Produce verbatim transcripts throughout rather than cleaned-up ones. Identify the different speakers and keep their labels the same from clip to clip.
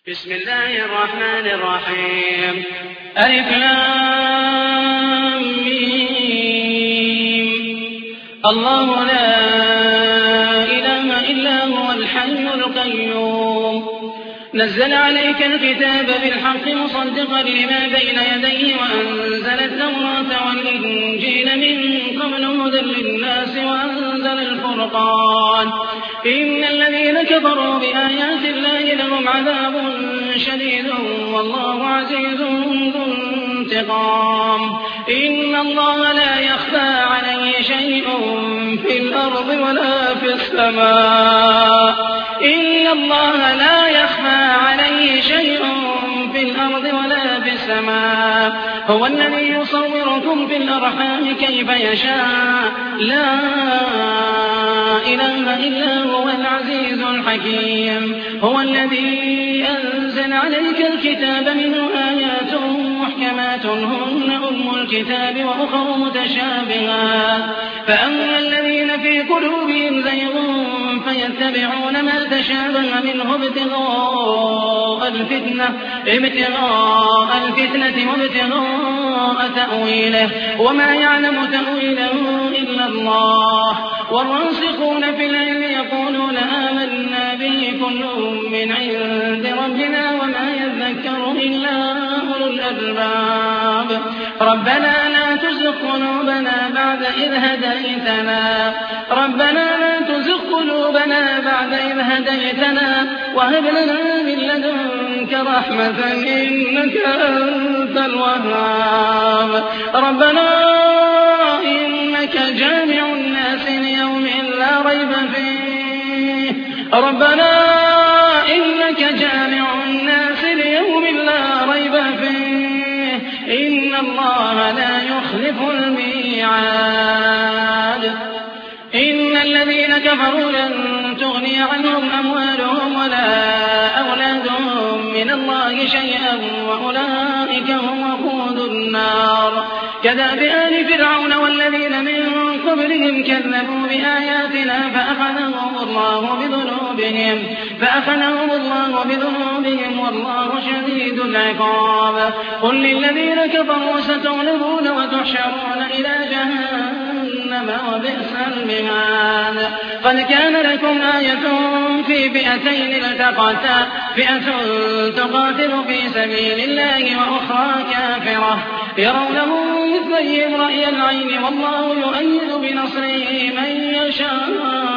Speaker 1: بسم الله الرحمن الرحيم. ألف لام ميم. الله لا إله إلا هو الحي القيوم نزل عليك الكتاب بالحق مصدقا لما بين يديه وأنزل التوراة والإنجيل من قبل هدى للناس وأنزل الفرقان إن الذين كفروا بآيات الله لهم عذاب شديد والله عزيز ذو انتقام إن الله لا يخفى عليه شيء في الأرض ولا في السماء إن الله لا يخفى عليه شيء في الأرض ولا في السماء هو الذي يصوركم في الأرحام كيف يشاء لا إله إلا هو العزيز الحكيم هو الذي أنزل عليك الكتاب منه آيات محكمات هن أم الكتاب وأخر متشابهات فأما الذين في قلوبهم زيغ فيتبعون ما تشابه منه ابتغاء الفتنة ابتغاء الفتنة وابتغاء تأويله وما يعلم تأويله إلا الله والراسخون في العلم يقولون آمنا به كل من عند ربنا وما يذكر إلا أولو الألباب ربنا لا تزغ قلوبنا بعد إذ هديتنا ربنا لا تزغ قلوبنا بعد إذ هديتنا وهب لنا من لدنك رحمة إنك أنت الوهاب ربنا إنك جامع الناس ليوم لا ريب فيه ربنا إنك جامع الناس ليوم لا ريب فيه إن الله لا يخلف الميعاد إن الذين كفروا لن تغني عنهم أموالهم ولا أولادهم من الله شيئا وأولئك هم وقود النار كدأب آل فرعون والذين من قبلهم كذبوا بآياتنا فأخذهم الله بذنوبهم فأخذهم الله بذنوبهم والله شديد العقاب قل للذين كفروا ستغلبون وتحشرون إلى جهنم وبئس المهاد قد كان لكم آية في فئتين التقتا فئة تقاتل في سبيل الله وأخرى كافرة يرونهم مثليهم رأي العين والله يؤيد بنصره من يشاء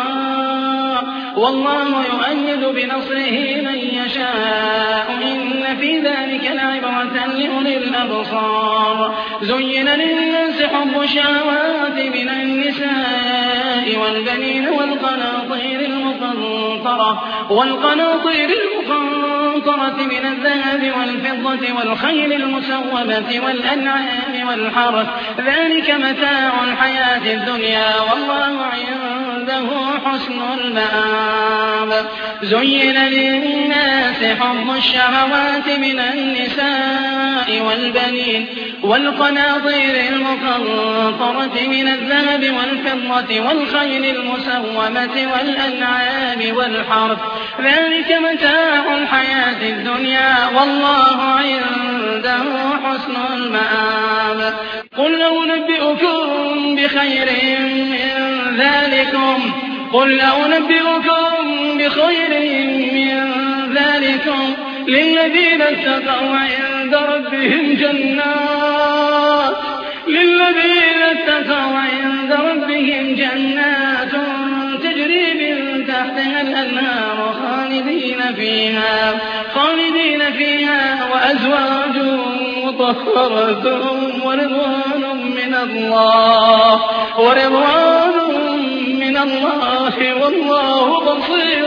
Speaker 1: والله يؤيد بنصره من يشاء إن في ذلك لعبرة لأولي الأبصار زين للناس حب الشهوات من النساء والبنين والقناطير المقنطرة والقناطير المقنطرة من الذهب والفضة والخيل المسومة والأنعام والحرث ذلك متاع الحياة الدنيا والله عنده حسن المآب زين للناس حب الشهوات من النساء والبنين والقناطير المقنطرة من الذهب والفضة والخيل المسومة والأنعام والحرث ذلك متاع الحياة الدنيا والله عنده حسن المآب قل لو نبئكم بخير من ذلكم قل لو نبئكم بخير من ذلكم للذين اتقوا عند ربهم جنات للذين اتقوا عند ربهم جنات تجري من تحتها الأنهار خالدين فيها خالدين فيها وأزواج مطهرة ورضوان من الله ورضوان من الله والله بصير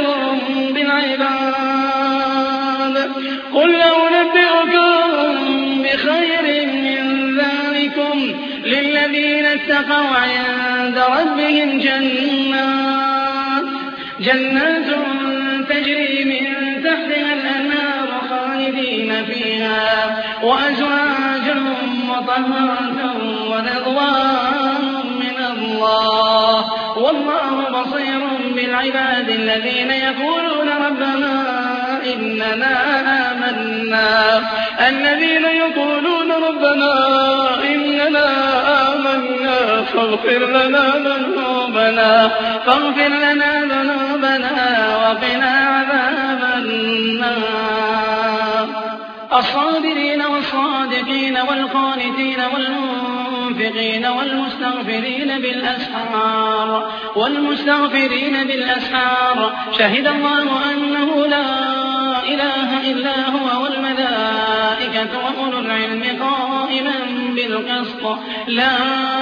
Speaker 1: بالعباد قل لو نبئكم بخير من ذلكم للذين اتقوا عند ربهم جنات جنات تجري من تحتها الأنهار خالدين فيها وأزواج مطهرة ورضوان من الله والله بصير بالعباد الذين يقولون ربنا إننا آمنا النار الذين يقولون ربنا إننا آمنا فاغفر لنا ذنوبنا فاغفر لنا ذنوبنا وقنا عذاب النار الصابرين والصادقين والقانتين والمنفقين والمستغفرين بالأسحار والمستغفرين بالأسحار شهد الله أنه لا إله إلا هو والملائكة وأولو العلم قائما بالقسط لا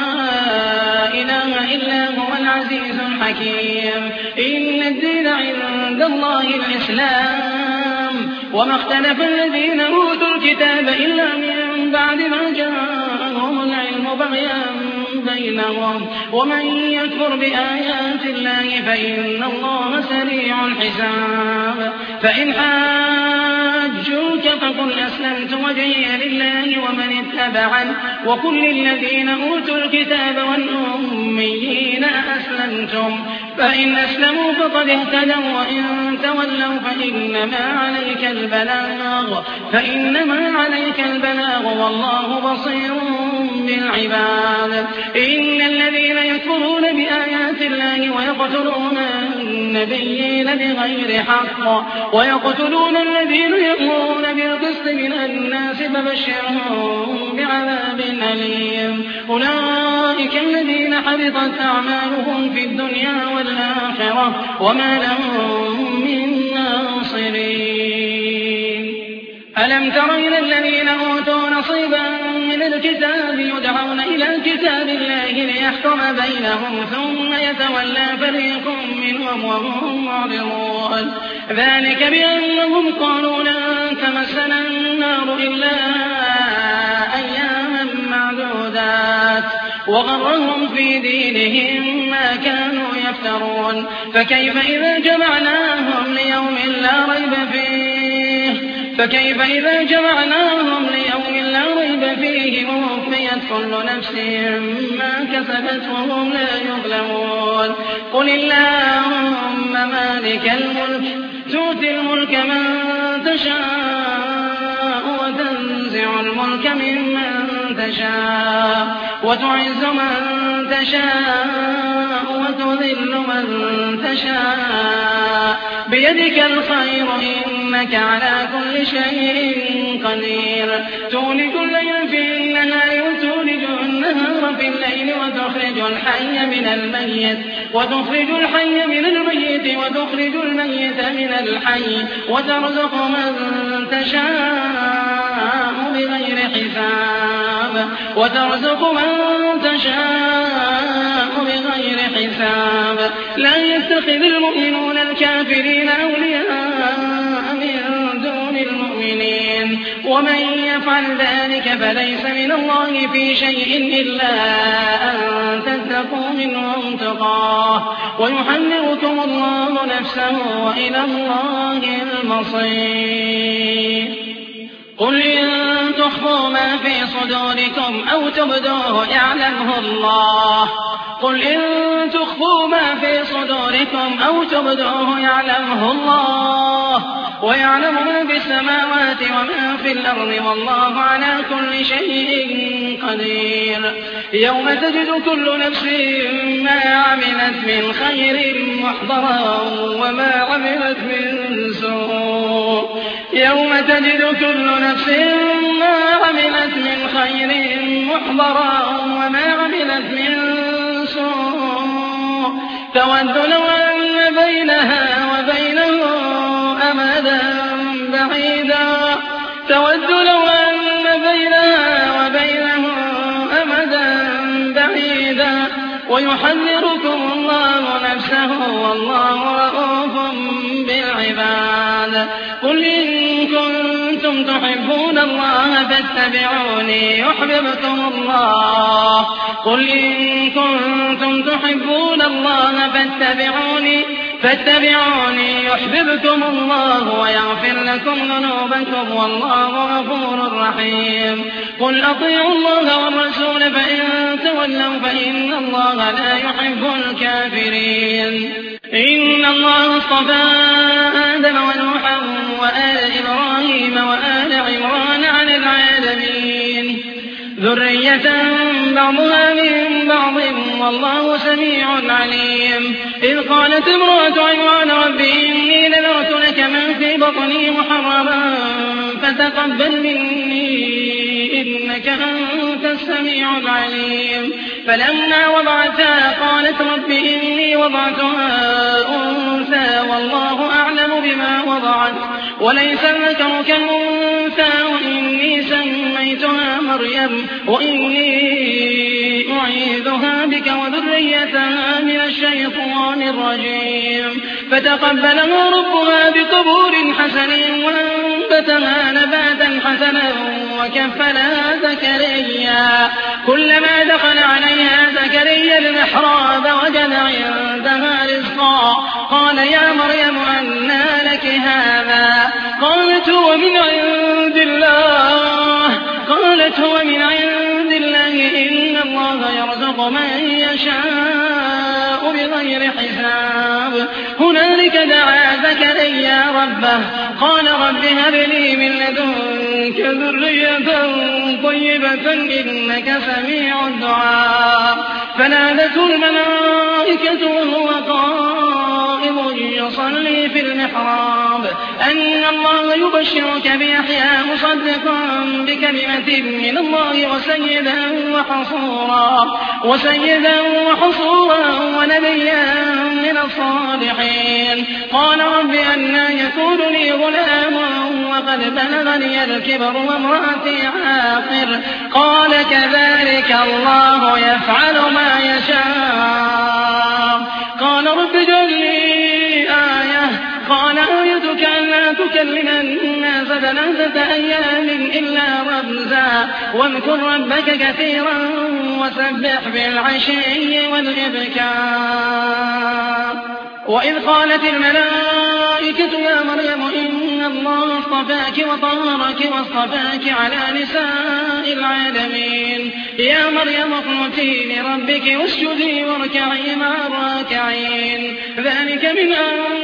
Speaker 1: إله إلا هو العزيز الحكيم إن الدين عند الله الإسلام وما اختلف الذين أوتوا الكتاب إلا من بعد ما جاءهم العلم بغيا بينهم ومن يكفر بآيات الله فإن الله سريع الحساب فإن حاجوك فقل أسلمت وجهي لله ومن اتبعني وقل للذين أوتوا الكتاب والأميين أسلمتم فإن أسلموا فقد اهتدوا وإن تولوا فإنما عليك البلاغ فإنما عليك البلاغ والله بصير بالعباد إن الذين يكفرون بآيات الله ويقتلون النبيين بغير حق ويقتلون الذين يأمرون بالقسط من الناس فبشرهم بعذاب أليم أولئك الذين حبطت أعمالهم في الدنيا والآخرة وما لهم من ناصرين ألم تر إلى الذين أوتوا نصيبا من الكتاب يدعون إلى كتاب الله ليحكم بينهم ثم يتولى فريق منهم وهم معرضون ذلك بأنهم قالوا لن تمسنا النار إلا أياما معدودات وغرهم في دينهم ما كانوا يفترون فكيف إذا جمعناهم ليوم لا ريب فيه فكيف إذا جمعناهم ليوم لا ريب فيه ووفيت كل نفس ما كسبت وهم لا يظلمون قل اللهم مالك الملك تؤتي الملك من تشاء وتنزع الملك ممن تشاء وتعز من تشاء وتذل من تشاء بيدك الخير إنك على كل شيء قدير تولج الليل في النهار وتولج النهار في الليل وتخرج الحي من الميت وتخرج الحي من الميت وتخرج الميت من الحي وترزق من تشاء بغير حساب وترزق من تشاء بغير حساب لا يتخذ المؤمنون الكافرين أولياء من دون المؤمنين ومن يفعل ذلك فليس من الله في شيء إلا أن تتقوا منهم تقاه ويحذركم الله نفسه وإلى الله المصير قل إن تخفوا ما في صدوركم أو تبدوه يعلمه الله قل إن تخفوا ما في صدوركم أو تبدوه يعلمه الله ويعلم ما في السماوات وما في الأرض والله على كل شيء قدير يوم تجد كل نفس ما عملت من خير محضرا وما عملت من سوء يوم تجد كل نفس ما عملت من خير محضرا وما عملت من سوء تود لو أن بينها وبينه أمدا بعيدا تود لو أن بينها وبينه أمدا بعيدا ويحذركم الله نفسه والله رءوف بالعباد قل إن كنتم تحبون الله فاتبعوني يحببكم الله قل إن كنتم تحبون الله فاتبعوني فاتبعوني يحببكم الله ويغفر لكم ذنوبكم والله غفور رحيم قل أطيعوا الله والرسول فإن تولوا فإن الله لا يحب الكافرين إن الله اصطفى آدم ونوحا وآل إبراهيم وآل ذرية بعضها من بعض والله سميع عليم إذ قالت امرأة عمران رب إني نذرت لك ما في بطني محرما فتقبل مني إنك أنت السميع العليم فلما وضعتها قالت رب إني وضعتها أنثى والله أعلم بما وضعت وليس الذكر كالأنثى وإني سميتها مريم وإني أعيذها بك وذريتها من الشيطان الرجيم فتقبلها ربها بقبول حسن وأنبتها نباتا حسنا وكفلها زكريا كلما دخل عليها زكريا المحراب وجد عندها رزقا قال يا مريم أنى لك هذا قالت هو من عند الله قالت هو من عند الله إن الله يرزق من يشاء بغير حساب هنالك دعا زكريا ربه قال رب هب لي من لدنك ذرية طيبة إنك سميع الدعاء فنادته الملائكة وهو قائم يصلي في المحراب أن الله يبشرك بيحيى مصدقا بكلمة من الله وسيدا وحصورا وسيدا وحصورا ونبيا من الصالحين قال رب أنى يكون لي غلام وقد بلغني الكبر وامرأتي عاقر قال كذلك الله يفعل ما يشاء قال رب اجعل لي آية قال آيتك ألا تكلم الناس ثلاثة أيام إلا رمزا واذكر ربك كثيرا وسبح بالعشي والإبكار وإذ قالت الملائكة يا مريم إن الله اصطفاك وطهرك واصطفاك على نساء العالمين يا مريم اقنتي لربك واسجدي واركعي مع الراكعين ذلك من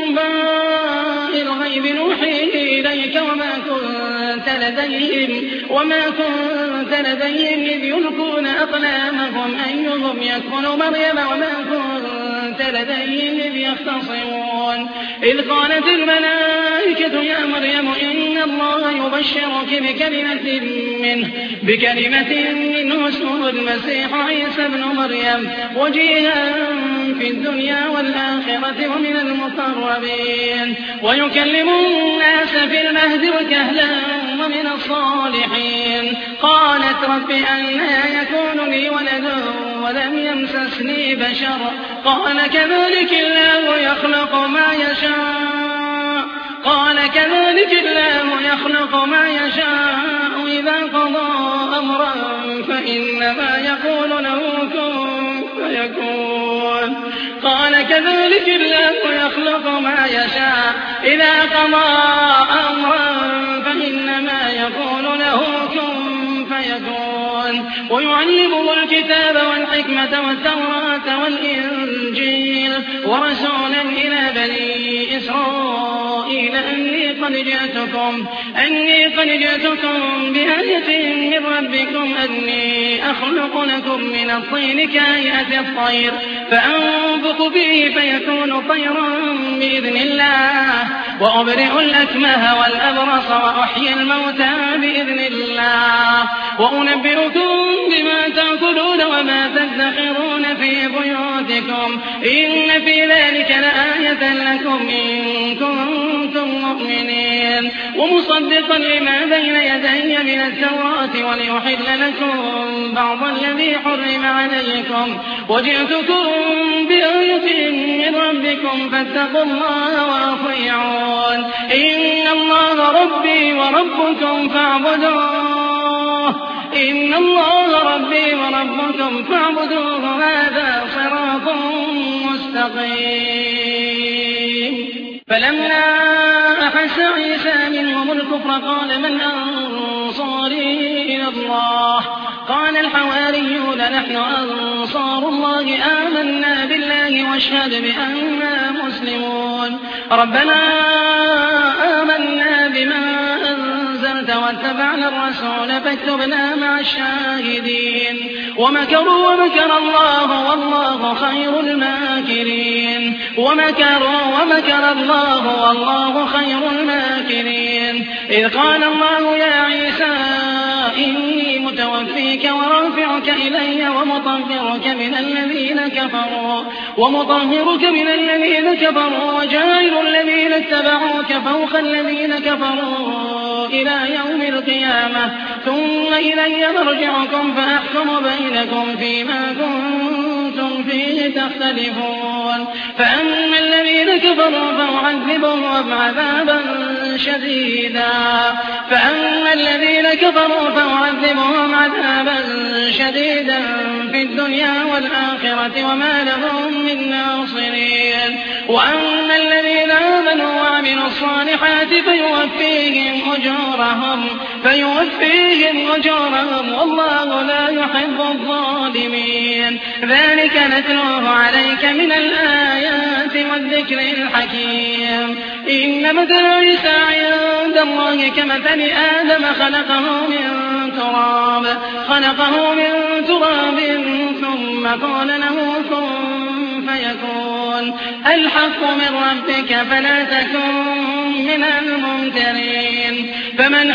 Speaker 1: أنباء الغيب نوحيه إليك وما كنت لديهم وما كنت لديهم إذ يلقون أقلامهم أيهم يكفل مريم وما كنت لديهم إذ يختصمون إذ قالت الملائكة يا مريم إن الله يبشرك بكلمة منه بكلمة منه اسمه المسيح عيسى ابن مريم وجيها في الدنيا والآخرة ومن المقربين ويكلم الناس في المهد وكهلا ومن الصالحين قالت رب أنى يكون لي ولد ولم يمسسني بشر قال كذلك الله يخلق ما يشاء قال كذلك الله يخلق ما يشاء إذا قضى أمرا فإنما يقول له كن فيكون قال كذلك الله يخلق ما يشاء إذا قضى أمرا فإنما يقول له كن فيكون ويعلمه الكتاب والحكمة والتوراة والإنجيل ورسولا إلى بني إسرائيل أني قد جئتكم أني قد جئتكم بآية من ربكم أني أخلق لكم من الطين كهيئة الطير فأنفخ فيه فيكون طيرا بإذن الله وأبرئ الأكمه والأبرص وأحيي الموتى بإذن الله وأنبئكم بما تأكلون وما تدخرون في بيوتكم إن في ذلك لآية لكم إن كنتم مؤمنين ومصدقا لما بين يدي من التوراة وليحل لكم بعض الذي حرم عليكم وجئتكم بآية من ربكم فاتقوا الله وأطيعون إن الله ربي وربكم فاعبدوه إن الله ربي وربكم فاعبدوه هذا صراط مستقيم فلما أحس عيسى منهم الكفر قال من أنصاري إلى الله قال الحواريون نحن أنصار الله آمنا بالله واشهد بأننا مسلمون ربنا آمنا بما أنزلت أنت واتبعنا الرسول فاكتبنا مع الشاهدين ومكروا ومكر الله والله خير الماكرين ومكروا ومكر الله والله خير الماكرين إذ قال الله يا عيسى إني متوفيك ورافعك إلي ومطهرك من الذين كفروا ومطهرك من الذين كفروا وجاعل الذين اتبعوك فوق الذين كفروا إلى يوم القيامة ثم إلي مرجعكم فأحكم بينكم فيما كنتم فيه تختلفون فأما الذين كفروا فأعذبهم عذابا شديدا فأما الذين كفروا فأعذبهم عذابا شديدا في الدنيا والآخرة وما لهم من ناصرين وأما الذين آمنوا وعملوا الصالحات فيوفيهم أجورهم فيوفيهم أجورهم والله لا يحب الظالمين ذلك نتلوه عليك من الآيات والذكر الحكيم إن مثل عيسى عند الله كمثل آدم خلقه من تراب خلقه من تراب ثم قال له كن فيكون الحق من ربك فلا تكن من الممترين فمن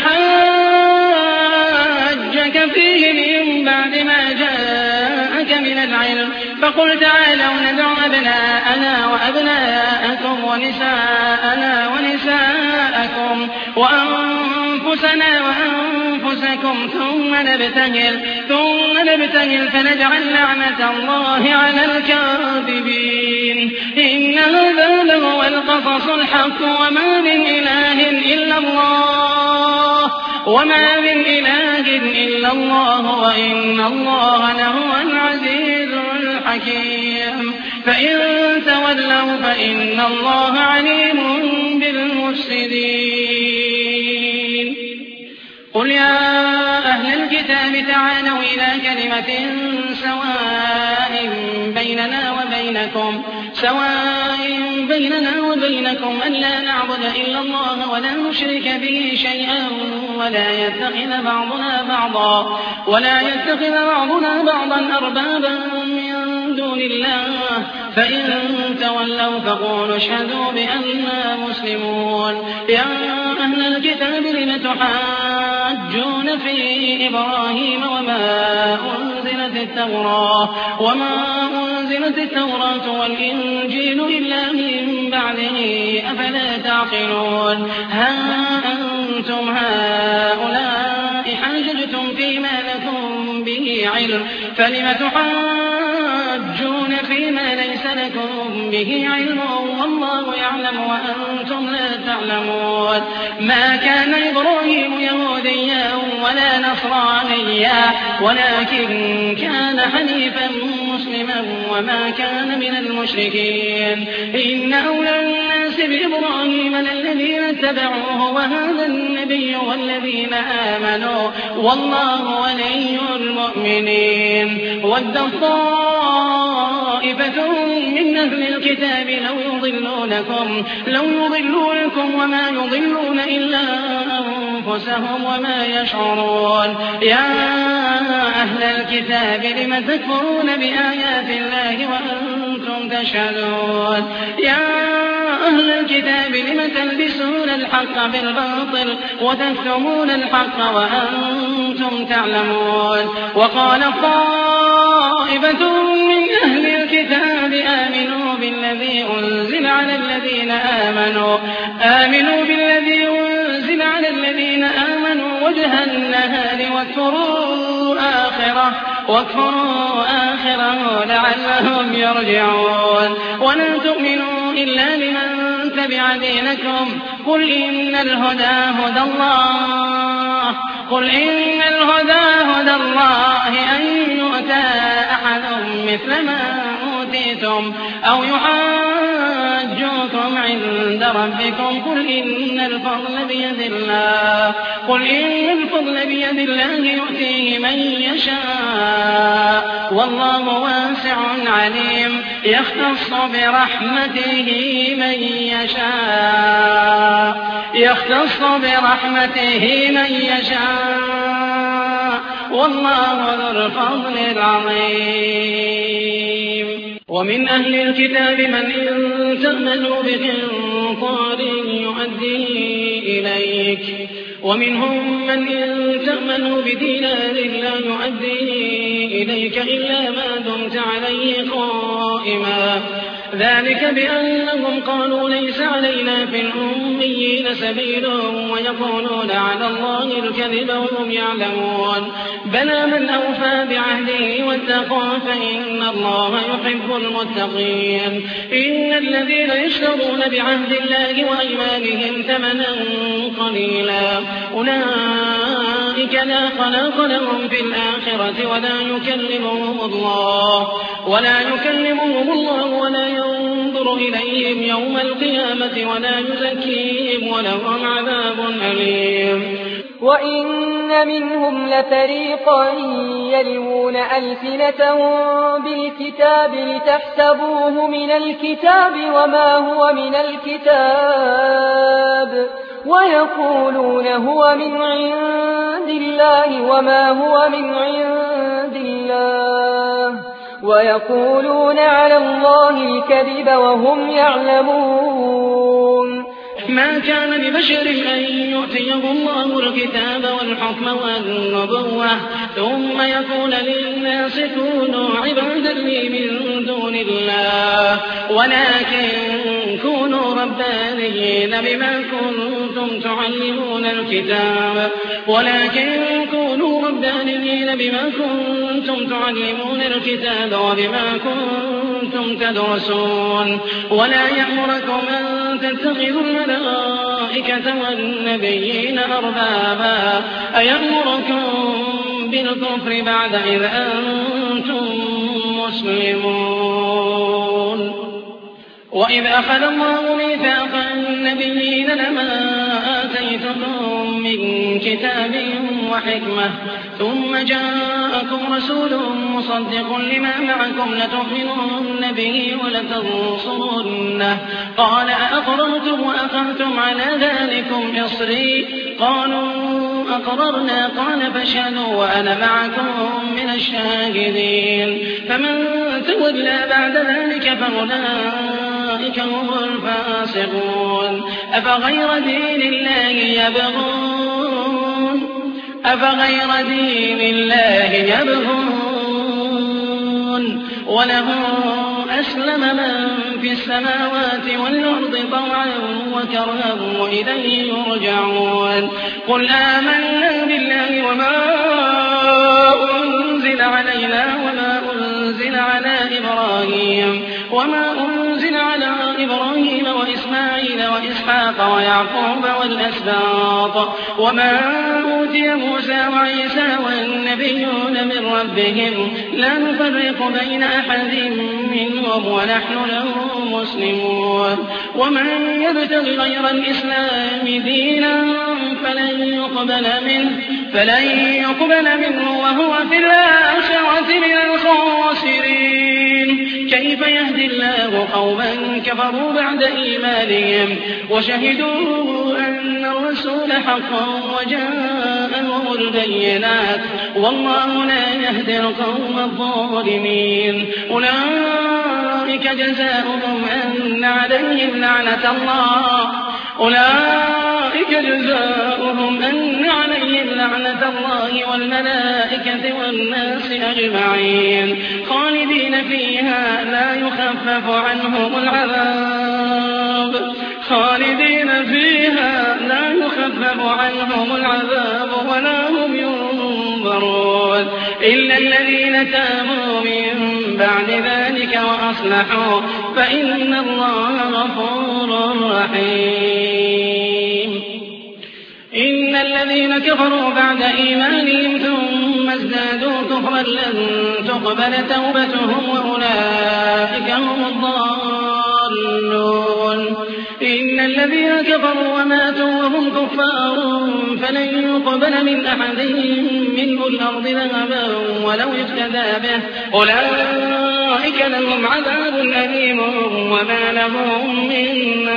Speaker 1: حاجك فيه من بعد ما جاءك من العلم فقل تعالوا ندع أبناءنا وأبناءكم ونساءنا ونساءكم وأنفسنا وأنفسكم ثم نبتهل ثم نبتهل فنجعل لعنة الله على الكاذبين إن هذا لهو القصص الحق وما من إله إلا الله وما من إله إلا الله وإن الله لهو العزيز الحكيم فإن تولوا فإن الله عليم بالمفسدين قل يا أهل الكتاب تعالوا إلى كلمة سواء بيننا وبينكم سواء بيننا وبينكم ألا نعبد إلا الله ولا نشرك به شيئا ولا يتخذ بعضنا بعضا ولا يتخذ بعضنا بعضا أربابا من دون الله فإن تولوا فقولوا اشهدوا بأننا مسلمون يا أهل الكتاب لم تحاجون في إبراهيم وما أنزلت التوراة وما أنزلت التوراة والإنجيل إلا من بعده أفلا تعقلون ها أنتم هؤلاء حاججتم فيما لكم به علم فلم تحاجون فيما ليس لكم به علم والله يعلم وأنتم لا تعلمون ما كان إبراهيم يهوديا ولا نصرانيا ولكن كان حنيفا مسلما وما كان من المشركين إن أولى الناس بإبراهيم للذين اتبعوه وهذا النبي والذين آمنوا والله ولي المؤمنين ود طائفة من أهل الكتاب لو يضلونكم لو يضلونكم وما يضلون إلا أنفسهم وما يشعرون يا أهل الكتاب لم تكفرون بآيات الله وأنتم تشهدون يا أهل الكتاب لم تلبسون الحق بالباطل وتكتمون الحق وأنتم تعلمون وقال طائفة من أهل الكتاب آمنوا بالذي أنزل على الذين آمنوا آمنوا بالذي أنزل على الذين آمنوا وجه النهار واكفروا آخره واكفروا آخره لعلهم يرجعون ولا تؤمنوا إلا لمن تبع دينكم قل إن الهدى هدى الله قل إن الهدى هدى الله أن يؤتى أحد مثل ما أوتي أوتيتم أو يحاجوكم عند ربكم قل إن الفضل بيد الله قل إن الفضل بيد الله يؤتيه من يشاء والله واسع عليم يختص برحمته من يشاء يختص برحمته من يشاء والله ذو الفضل العظيم. ومن أهل الكتاب من إن تأمنوا بقنطار يؤديه إليك ومنهم من إن تأمنوا بدينار لا يؤديه إليك إلا ما دمت عليه قائما ذلك بأنهم قالوا ليس علينا في الأميين سبيل ويقولون على الله الكذب وهم يعلمون بلى من أوفى بعهده واتقى فإن الله يحب المتقين. إن الذين يشترون بعهد الله وأيمانهم ثمنا قليلا أولئك لا خلاق لهم في الآخرة ولا يكلمهم الله ولا يكلمهم الله ولا ينظر إليهم يوم القيامة ولا يزكيهم ولهم عذاب أليم.
Speaker 2: وإن منهم لفريقا يلوون ألسنتهم بالكتاب لتحسبوه من الكتاب وما هو من الكتاب ويقولون هو من عند الله وما هو من عند الله ويقولون على الله الكذب وهم يعلمون.
Speaker 1: ما كان لبشر أن يؤتيه الله الكتاب والحكم والنبوة ثم يقول للناس كونوا عبادا لي من دون الله ولكن كونوا ربانيين بما كنتم تعلمون الكتاب ولكن كونوا ربانيين بما كنتم تعلمون الكتاب وبما كنتم تدرسون ولا يأمركم أن تتخذوا الملائكة والنبيين أربابا أيأمركم بالكفر بعد إذ أنتم مسلمون. وإذ أخذ الله ميثاق النبيين لما آتيتكم من كتاب وحكمة ثم جاءكم رسول مصدق لما معكم لتؤمنن به ولتنصرنه قال أأقررتم وأخذتم على ذلكم إصري قالوا أقررنا قال فاشهدوا وأنا معكم من الشاهدين فمن تولى بعد ذلك فأولئك هم الفاسقون. أفغير دين الله يبغون أفغير دين الله يبغون وله أسلم من في السماوات والأرض طوعا وكرها وإليه يرجعون. قل آمنا بالله وما أنزل علينا وما أنزل على إبراهيم وما أنزل على إبراهيم وإسماعيل وإسحاق ويعقوب والأسباط وما أوتي موسى وعيسى والنبيون من ربهم لا نفرق بين أحد منهم ونحن له مسلمون. ومن يبتغ غير الإسلام دينا فلن يقبل منه فلن يقبل منه وهو في الآخرة من الخاسرين. كيف يهدي الله قوما كفروا بعد إيمانهم وشهدوا أن الرسول حق وجاءهم البينات والله لا يهدي القوم الظالمين. أولئك جزاؤهم أن عليهم لعنة الله أولئك جزاؤهم أن عليهم لعنة الله والملائكة والناس أجمعين خالدين فيها لا يخفف عنهم العذاب خالدين فيها لا يخفف عنهم العذاب ولا هم ينظرون إلا الذين تابوا من بعد ذلك وأصلحوا فإن الله غفور رحيم. إن الذين كفروا بعد إيمانهم ثم ازدادوا كفرا لن تقبل توبتهم وأولئك هم الضالون. إن الذين كفروا وماتوا وهم كفار فلن يقبل من أحدهم منه الأرض ذهبا ولو افتدى به أولئك لهم عذاب أليم وما لهم من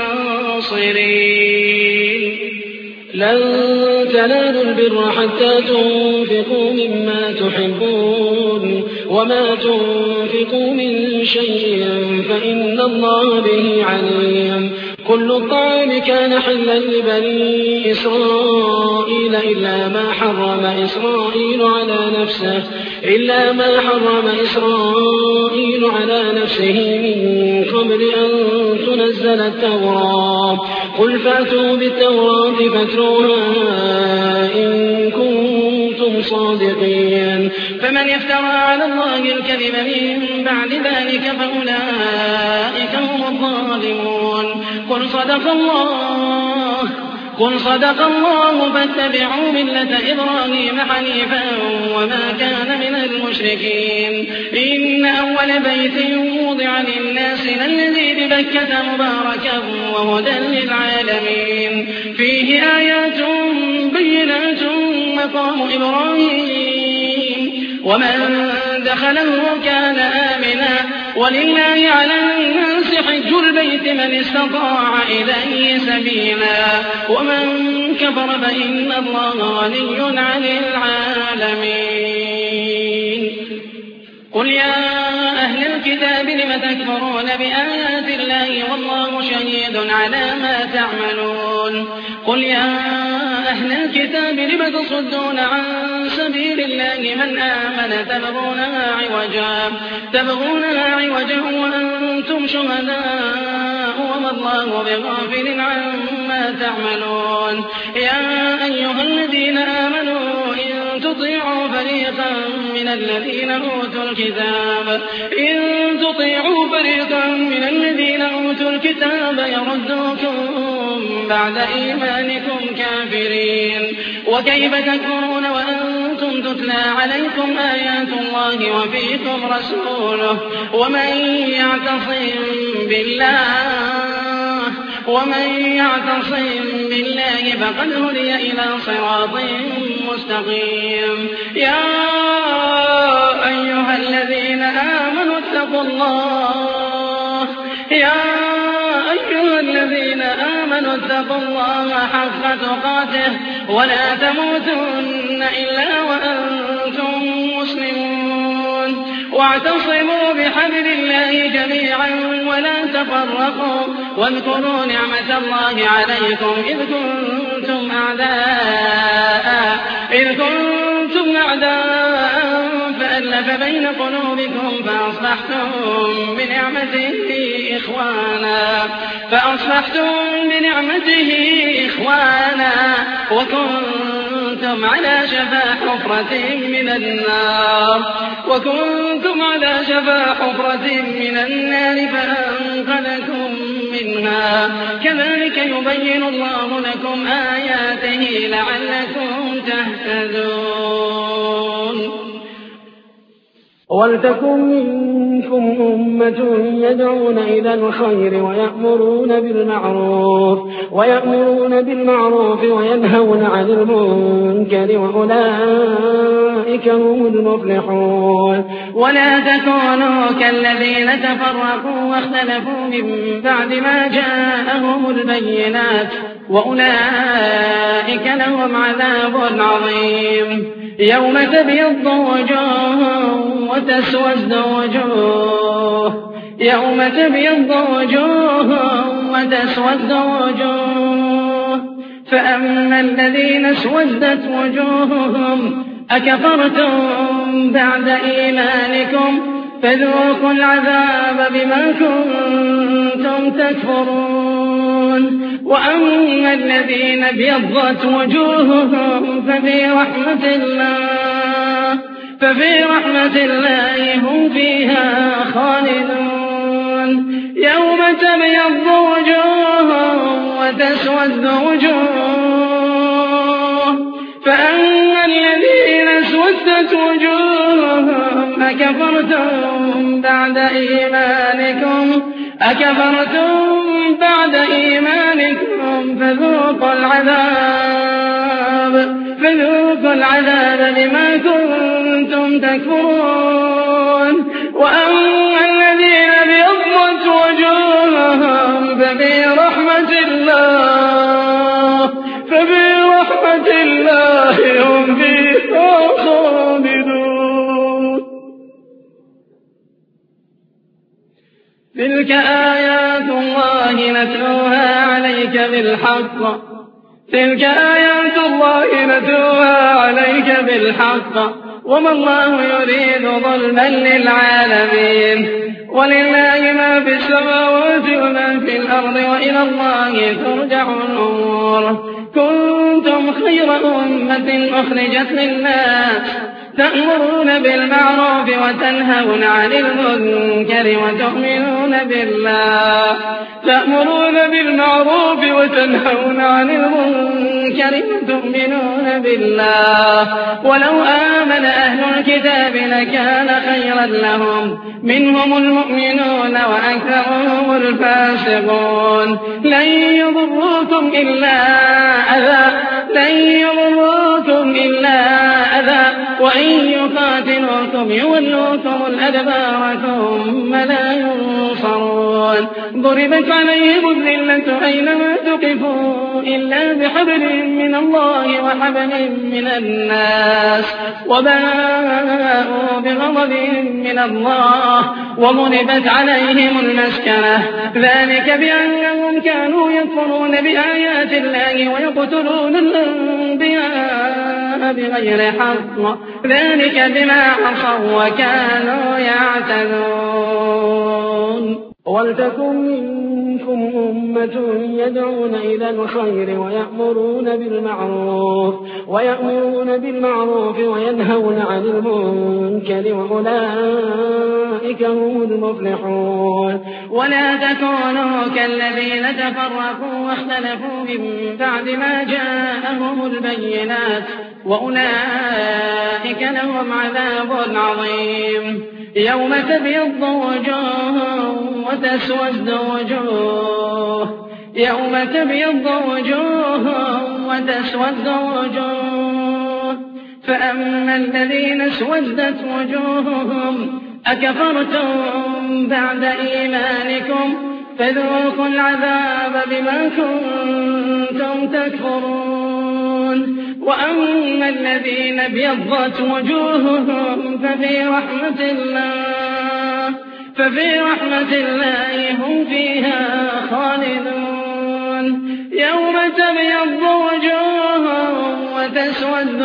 Speaker 1: ناصرين.
Speaker 2: لن تنالوا البر حتى تنفقوا مما تحبون وما تنفقوا من شيء فإن الله به عليم. كل الطعام كان حلا لبني إسرائيل إلا ما حرم إسرائيل على نفسه إلا ما حرم إسرائيل على نفسه من قبل أن تنزل التوراة. قل فأتوا بالتوراة فاتلوها إن كنتم صادقين.
Speaker 1: فمن يفترى على الله الكذب من بعد ذلك فأولئك هم الظالمون. قل صدق الله قل صدق الله فاتبعوا ملة إبراهيم حنيفا وما كان من المشركين. إن أول بيت وضع للناس للذي ببكة مباركا وهدى للعالمين فيه آيات بينات مقام إبراهيم ومن دخله كان آمنا ولله على الناس حج البيت من استطاع إليه سبيلا ومن كفر فإن الله غني عن العالمين. قل يا أهل الكتاب لم تكفرون بآيات الله والله شهيد على ما تعملون. قل يا أهل الكتاب لم تصدون عن سبيل الله من آمن تبغونها عوجا تبغونها عوجا وأنتم شهداء وما الله بغافل عما تعملون. يا أيها الذين آمنوا إن تطيعوا فريقا من الذين أوتوا الكتاب إن تطيعوا فريقا من الذين أوتوا الكتاب يردوكم بعد إيمانكم كافرين. وكيف تكفرون وأنتم تتلى عليكم آيات الله وفيكم رسوله ومن يعتصم بالله ومن يعتصم بالله فقد هدي إلى صراط مستقيم. يا أيها الذين آمنوا اتقوا الله يا أيها الذين آمنوا اتقوا الله حق تقاته ولا تموتن إلا وأنتم مسلمون. واعتصموا بحبل الله جميعا ولا تفرقوا واذكروا نعمة الله عليكم إذ كنتم أعداء إذ كنتم أعداء فألف بين قلوبكم فأصبحتم بنعمته إخوانا فأصبحتم بنعمته إخوانا وكنتم على شفا حفرة من النار وكنتم على شفا حفرة من النار فأنقذكم منها. كذلك يبين الله لكم آياته لعلكم تهتدون.
Speaker 2: ولتكن منكم أمة يدعون إلى الخير ويأمرون بالمعروف ويأمرون بالمعروف وينهون عن المنكر وأولئك هم المفلحون.
Speaker 1: ولا تكونوا كالذين تفرقوا واختلفوا من بعد ما جاءهم البينات وأولئك لهم عذاب عظيم. يوم تبيض وجوه وتسود وجوه يوم تبيض وجوه وتسود وجوه فأما الذين اسودت وجوههم أكفرتم بعد إيمانكم فذوقوا العذاب بما كنتم تكفرون. وأما الذين ابيضت وجوههم ففي رحمة الله ففي رحمة الله هم فيها خالدون. يوم تبيض وجوه وتسود وجوه اسْوَدَّتْ وُجُوهُهُمْ أَكَفَرْتُم بَعْدَ إِيمَانِكُمْ أَكَفَرْتُم بَعْدَ إِيمَانِكُمْ فَذُوقُوا الْعَذَابَ فَذُوقُوا الْعَذَابَ بِمَا كُنتُمْ تَكْفُرُونَ وَأَمَّا الَّذِينَ ابْيَضَّتْ وُجُوهُهُمْ فَفِي رَحْمَةِ اللَّهِ فَفِي رَحْمَةِ اللَّهِ هُمْ فِيهَا خَالِدُونَ تِلْكَ آيَاتُ اللَّهِ نَتْلُوهَا عَلَيْكَ بِالْحَقِّ تِلْكَ آيَاتُ اللَّهِ نَتْلُوهَا عَلَيْكَ بِالْحَقِّ وَمَا اللَّهُ يُرِيدُ ظُلْمًا لِّلْعَالَمِينَ وَلِلَّهِ مَا فِي السَّمَاوَاتِ وَمَا في الْأَرْضِ وَإِلَى اللَّهِ تُرْجَعُ الْأُمُورُ كُنتُمْ خَيْرَ أُمَّةٍ أُخْرِجَتْ لِلنَّاسِ تَأْمُرُونَ بِالْمَعْرُوفِ وَتَنْهَوْنَ عَنِ الْمُنكَرِ وَتُؤْمِنُونَ بِاللَّهِ تَأْمُرُونَ بِالْمَعْرُوفِ وَتَنْهَوْنَ عَنِ الْمُنكَرِ وَتُؤْمِنُونَ بِاللَّهِ وَلَوْ آمَنَ أَهْلُ الْكِتَابِ لَكَانَ خَيْرًا لَّهُم مِّنْهُمُ الْمُؤْمِنُونَ وَأَكْثَرُهُمُ الْفَاسِقُونَ لَن يَضُرُّوكُمْ إِلَّا أَذًى لَن يَضُرُّوكُمْ إِلَّا أَذًى وَإِن يُقَاتِلُوكُمْ يُوَلُّوكُمُ الْأَدْبَارَ ثُمَّ لَا يُنصَرُونَ ضُرِبَتْ عَلَيْهِمُ الذِّلَّةُ أَيْنَمَا ثُقِفُوا إِلَّا بِحَبْلٍ مِّنَ اللَّهِ وَحَبْلٍ مِّنَ النَّاسِ وَبَاءُوا بِغَضَبٍ مِّنَ اللَّهِ وَضُرِبَتْ عَلَيْهِمُ الْمَسْكَنَةُ ذَٰلِكَ بِأَنَّهُمْ كَانُوا يَكْفُرُونَ بِآيَاتِ اللَّهِ وَيَقْتُلُونَ الْأَنبِيَاءَ بِغَيْرِ حَقٍّ ذَٰلِكَ بِمَا عَصَوا وَّكَانُوا يَعْتَدُونَ وَلْتَكُن مِّنكُمْ أُمَّةٌ يَدْعُونَ إِلَى الْخَيْرِ وَيَأْمُرُونَ بِالْمَعْرُوفِ وَيَأْمُرُونَ بِالْمَعْرُوفِ وَيَنْهَوْنَ عَنِ الْمُنكَرِ وَأُولَٰئِكَ هم المفلحون ولا تكونوا كالذين تفرقوا واختلفوا من بعد ما جاءهم البينات وأولئك لهم عذاب عظيم يوم تبيض وجوه وتسود وجوه يوم تبيض وجوه وتسود وجوه فأما الذين اسودت وجوههم أكفرتم بعد إيمانكم فذوقوا العذاب بما كنتم تكفرون وأما الذين ابيضت وجوههم ففي رحمة الله ففي رحمة الله هم فيها خالدون يوم تبيض وجوه وتسود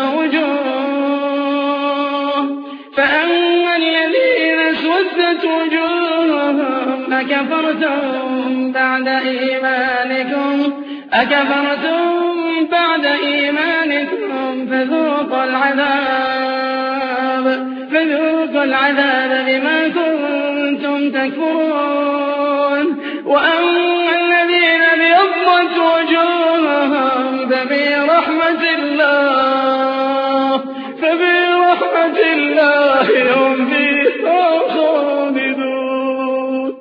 Speaker 1: وجوه فأما الذين اسودت وجوههم أكفرتم بعد إيمانكم أكفرتم بعد إيمانكم فذوقوا العذاب فذوقوا العذاب بما كنتم تكفرون وأما الذين ابيضت وجوههم ففي رحمة الله ففي رحمة الله هم فيها خالدون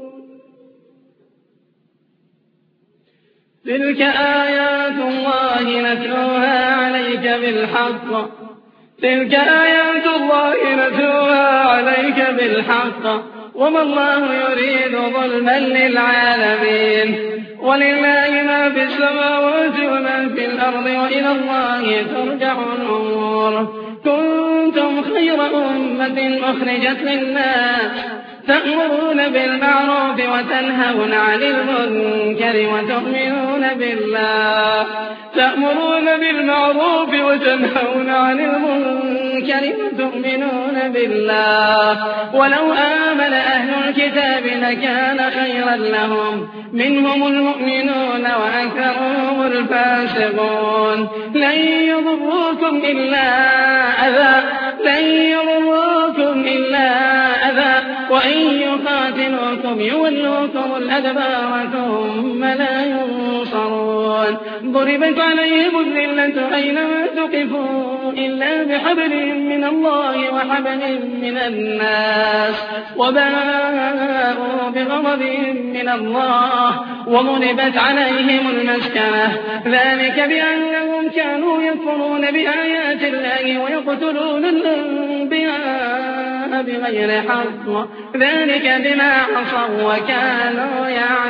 Speaker 1: تلك آيات الله نتلوها عليك بالحق تلك آيات الله نتلوها عليك بالحق وما الله يريد ظلما للعالمين ولله ما في السماوات وما في الأرض وإلى الله ترجع الأمور كنتم خير أمة أخرجت للناس تأمرون بالمعروف وتنهون عن المنكر وتؤمنون بالله تأمرون بالمعروف وتنهون عن المنكر وتؤمنون بالله ولو آمن أهل الكتاب لكان خيرا لهم منهم المؤمنون وأكثرهم الفاسقون لن يضروكم إلا أذى لن يضروكم إلا أذى وإن يقاتلوكم يولوكم الأدبار ثم لا ينصرون يعتدون ضربت عليهم الذلة أينما ثقفوا إلا بحبل من الله وحبل من الناس وباءوا بغضب من الله وضربت عليهم المسكنة ذلك بأنهم كانوا يكفرون بآيات الله ويقتلون الأنبياء بغير حق ذلك بما عصوا وكانوا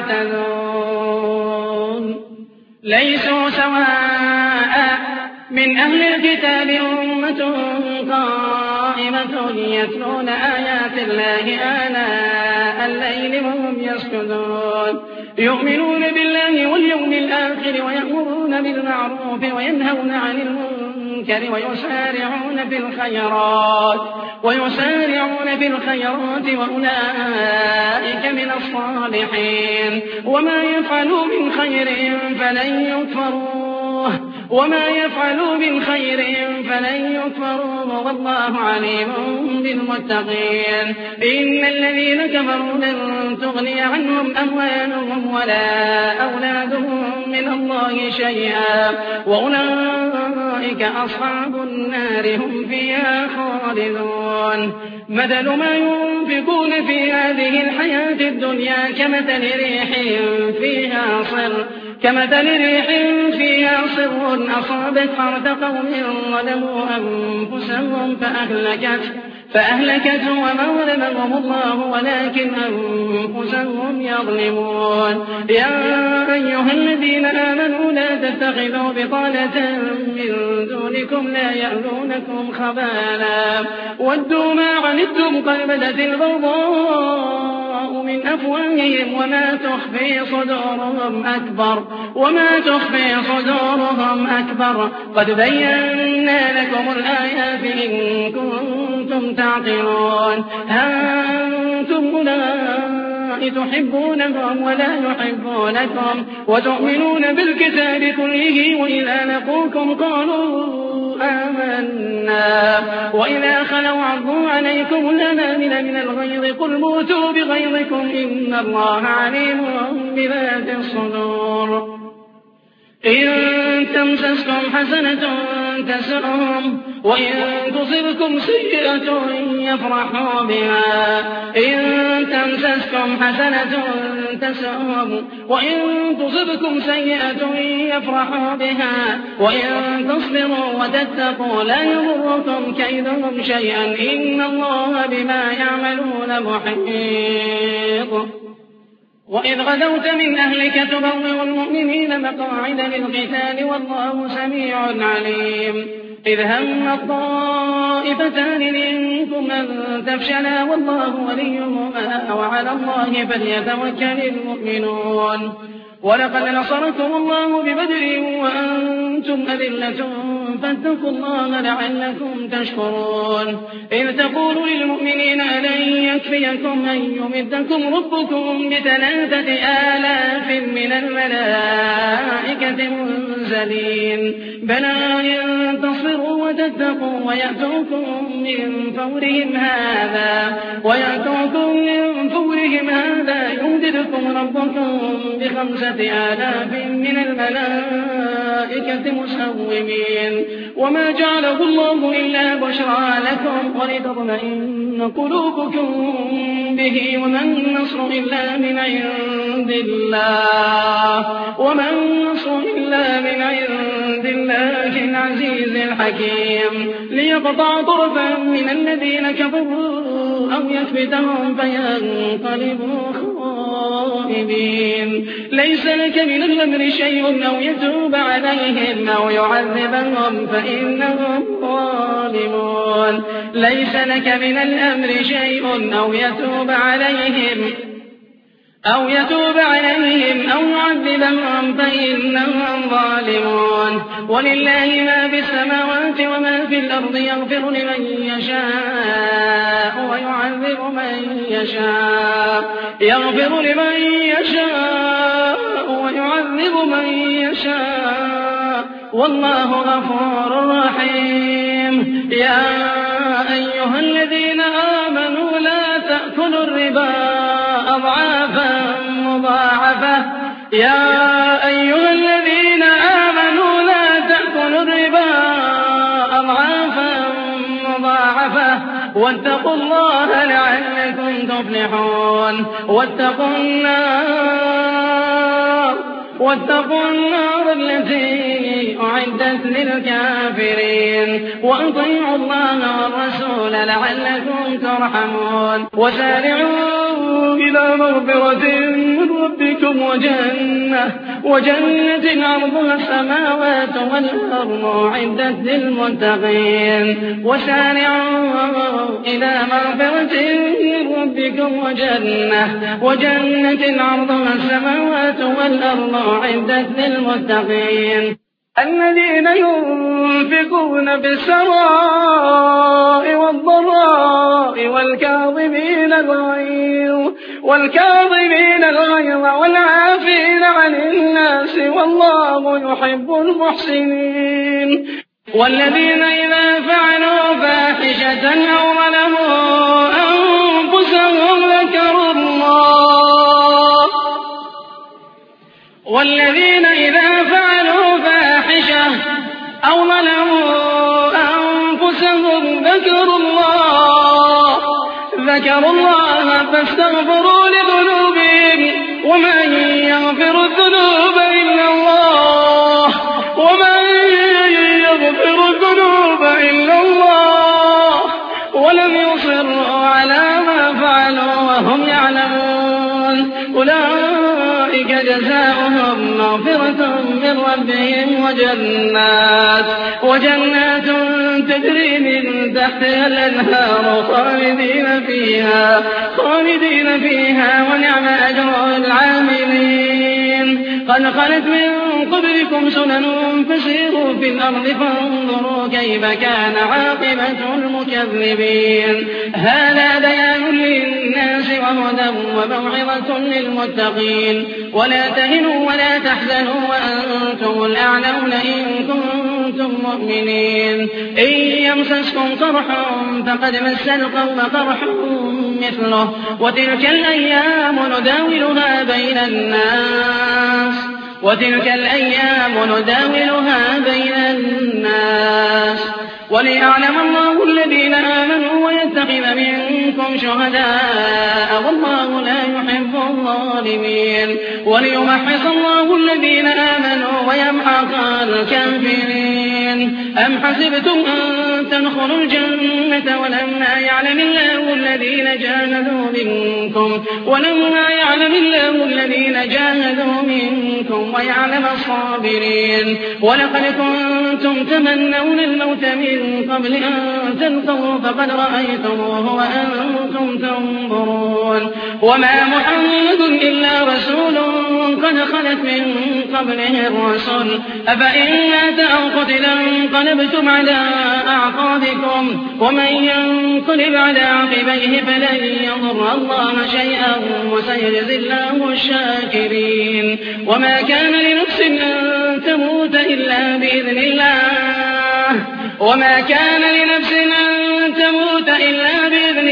Speaker 1: يعتدون ليسوا سواء من أهل الكتاب أمة قائمة يتلون آيات الله آناء الليل وهم يسجدون يؤمنون بالله واليوم الآخر ويأمرون بالمعروف وينهون عن المنكر ويسارعون في الخيرات ويسارعون في الخيرات وأولئك من الصالحين وما يفعلوا من خير فلن يكفروه وما يفعلوا من خير فلن يكفروه والله عليم بالمتقين إن الذين كفروا لن تغني عنهم أموالهم ولا أولادهم من الله شيئا وأولئك أصحاب النار هم فيها خالدون مثل ما ينفقون في هذه الحياة الدنيا كمثل ريح فيها صر كمثل ريح فيها صر أصابت حرث قوم ظلموا أنفسهم فأهلكته فأهلكته وما ظلمهم الله ولكن أنفسهم يظلمون يا أيها الذين آمنوا لا تتخذوا بطانة من دونكم لا يألونكم خبالا ودوا ما عنتم قد بدت البغضاء من أفواههم وما تخفي صدورهم أكبر وما تخفي صدورهم أكبر قد بينا لكم الآيات إن كنتم تعقلون ها أنتم أولئك تحبونهم ولا يحبونكم وتؤمنون بالكتاب كله وإذا لقوكم قالوا آمنا وإذا خلوا عضوا عليكم الأنامل من الغيظ قل موتوا بغيظكم إن الله عليم بذات الصدور إن تمسسكم حسنة تسؤهم وإن تصبكم سيئة يفرحوا بها إن تمسسكم حسنة تسؤهم وإن تصبكم سيئة يفرحوا بها وإن تصبروا وتتقوا لا يضركم كيدهم شيئا إن الله بما يعملون محيط وإذ غدوت من أهلك تبوئ المؤمنين مقاعد للقتال والله سميع عليم إذ هم الطائفتان منكم أن تفشلا والله وليهما وعلى الله فليتوكل المؤمنون ولقد نصركم الله ببدر وأنتم أذلة فاتقوا الله لعلكم تشكرون إذ تقول للمؤمنين ألن يكفيكم أن يمدكم ربكم بثلاثة آلاف من الملائكة منزلين بلى إن تصبروا وتتقوا ويأتوكم من فورهم هذا ويأتوكم من فورهم هذا يمددكم ربكم بخمسة آلاف من الملائكة مسومين وما جعله الله إلا بشرى لكم ولتطمئن قلوبكم به وما النصر إلا من عند الله وما النصر إلا من عند الله العزيز الحكيم ليقطع طرفا من الذين كفروا أو يكبتهم فينقلبوا خائبين ليس لك من الأمر شيء أو يتوب عليهم أو يعذبهم فإنهم ظالمون ليس لك من الأمر شيء أو يتوب عليهم أو يتوب عليهم أو يعذبهم فإنهم ظالمون ولله ما في السماوات وما في الأرض يغفر لمن يشاء ويعذب من يشاء يغفر لمن يشاء ويعذب من يشاء والله غفور رحيم يا أيها الذين آمنوا لا تأكلوا الربا أضعافا مضاعفة يا أيها الذين مضاعفة واتقوا الله لعلكم تفلحون واتقوا النار واتقوا النار التي أعدت للكافرين وأطيعوا الله والرسول لعلكم ترحمون وسارعوا إلى مغفرة من ربكم وجنة وجنة عرضها السماوات والأرض أعدت للمتقين وسارعوا إلى مغفرة من ربكم وجنة وجنة عرضها السماوات والأرض أعدت للمتقين الذين ينفقون بالسراء والضراء والكاظمين الغيظ والكاظمين الغيظ والعافين عن الناس والله يحب المحسنين والذين إذا فعلوا فاحشة أو ظلموا أنفسهم ذكروا الله والذين إذا فعلوا فاحشة أو ظلموا أنفسهم ذكروا الله ذكروا الله فاستغفروا لذنوبهم ومن يغفر الذنوب إلا الله ومن يغفر الذنوب إلا الله ولم يصروا على ما فعلوا وهم يعلمون أولئك جزاؤهم مغفرة من ربهم وجنات وجنات تجري من تحتها الأنهار خالدين فيها خالدين فيها ونعم أجر العاملين قد خلت من قبلكم سنن فسيروا في الأرض فانظروا كيف كان عاقبة المكذبين هذا بيان للناس وهدى وموعظة للمتقين ولا تهنوا ولا تحزنوا وأنتم الأعلون إن كنتم مؤمنين إن يمسسكم قرح فقد مس القوم قرح مثله وتلك الأيام نداولها بين الناس وتلك الأيام نداولها بين الناس وليعلم الله الذين آمنوا ويتخذ منكم شهداء والله لا يحب الظالمين وليمحص الله الذين آمنوا ويمحق الكافرين أم حسبتم أن تدخلوا الجنة ولما يعلم الله الذين جاهدوا منكم ولما يعلم الله الذين جاهدوا منكم ويعلم الصابرين ولقد كنتم تمنون الموت من قبل أن تلقوا فقد رأيتموه وأنتم تنظرون وما محمد إلا رسول قد خلت من قبله الرسل أفإن مات أو قتل انقلبتم على أعقابكم ومن ينقلب على عقبيه فلن يضر الله شيئا وسيجزي الله الشاكرين وما كان لنفس أن تموت إلا بإذن الله وما كان لنفس أن تموت إلا بإذن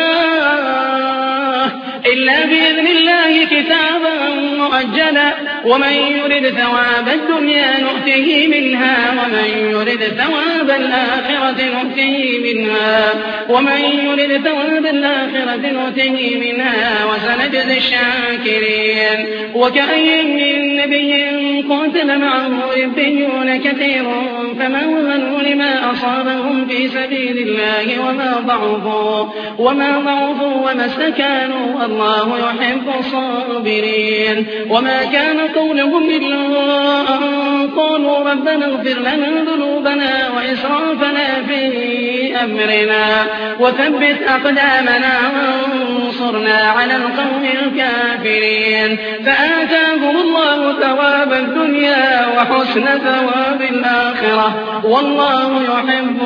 Speaker 1: الله إلا بإذن الله كتابا مؤجلا ومن يرد ثواب الدنيا نؤته منها ومن يرد ثواب الآخرة نؤته منها ومن يرد ثواب الآخرة نؤته منها وسنجزي الشاكرين وكأي من نبي قاتل معه ربيون كثير فما وهنوا لما أصابهم في سبيل الله وما ضعفوا وما ضعفوا وما استكانوا والله يحب الصابرين وما كان قولهم إلا أن قالوا ربنا اغفر لنا ذنوبنا وإسرافنا في أمرنا وثبت أقدامنا وانصرنا على القوم الكافرين فآتاهم الله ثواب الدنيا وحسن ثواب الآخرة والله يحب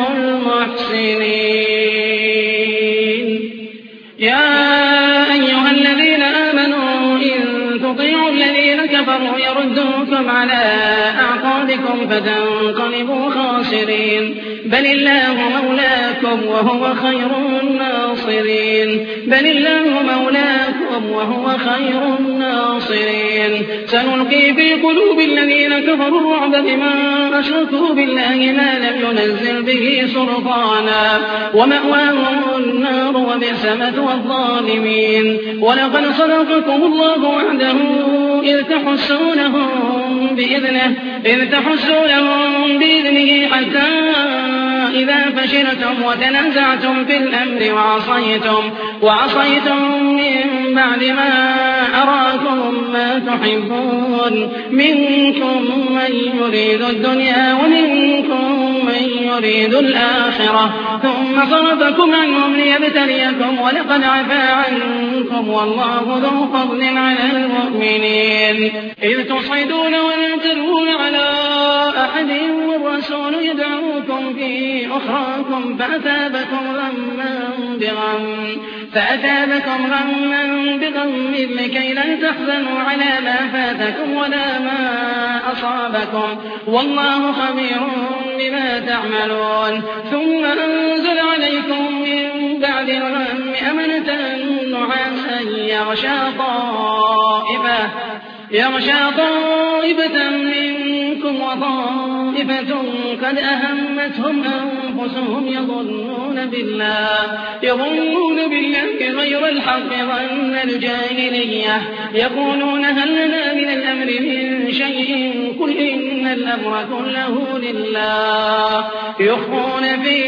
Speaker 1: المحسنين يا أيها الذين آمنوا إن تطيعوا الذين كفروا يردوكم على أعقابكم أموالكم فتنقلبوا خاسرين بل الله مولاكم وهو خير الناصرين بل الله مولاكم وهو خير الناصرين سنلقي في قلوب الذين كفروا الرعب بما أشركوا بالله ما لم ينزل به سلطانا ومأواهم النار وبئس مثوى الظالمين ولقد صدقكم الله وعده إذ تحسونهم بإذنه إذ تحسونهم بإذنه حتى إذا فشلتم وتنازعتم في الأمر وعصيتم وعصيتم من بعد ما أراكم ما تحبون منكم من يريد الدنيا ومنكم من يريد الآخرة ثم صرفكم عنهم ليبتليكم ولقد عفا عنكم والله ذو فضل على المؤمنين إذ تصعدون ولا تلوون على أحد والرسول يدعوكم في أخراكم فأثابكم غما بغم فأثابكم غما بغم لكي لا تحزنوا على ما فاتكم ولا ما أصابكم والله خبير بما تعملون ثم أنزل عليكم من بعد الغم أمنة نعاسا يغشى طائفة يغشى طائفة منكم وطائفة قد أهمتهم أنفسهم يظنون بالله يظنون بالله غير الحق ظن الجاهلية يقولون هل لنا من الأمر من شيء قل إن الأمر كله لله يخفون في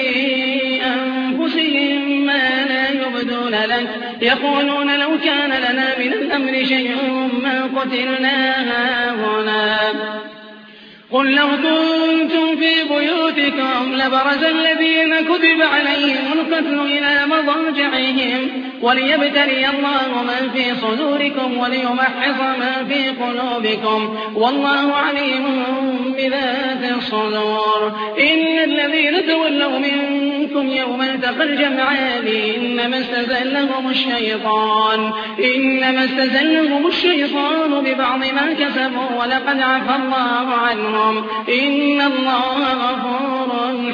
Speaker 1: أنفسهم ما لا يبدون لك يقولون لو كان لنا من الأمر شيء ما قتلنا هاهنا قل لو كنتم في بيوتكم لبرز الذين كتب عليهم القتل إلى مضاجعهم وليبتلي الله ما في صدوركم وليمحص ما في قلوبكم والله عليم بذات الصدور إن الذين تولوا منكم يوم التقى الجمعان إنما استزلهم الشيطان إنما استزلهم الشيطان ببعض ما كسبوا ولقد عفا الله عنهم إن الله غفور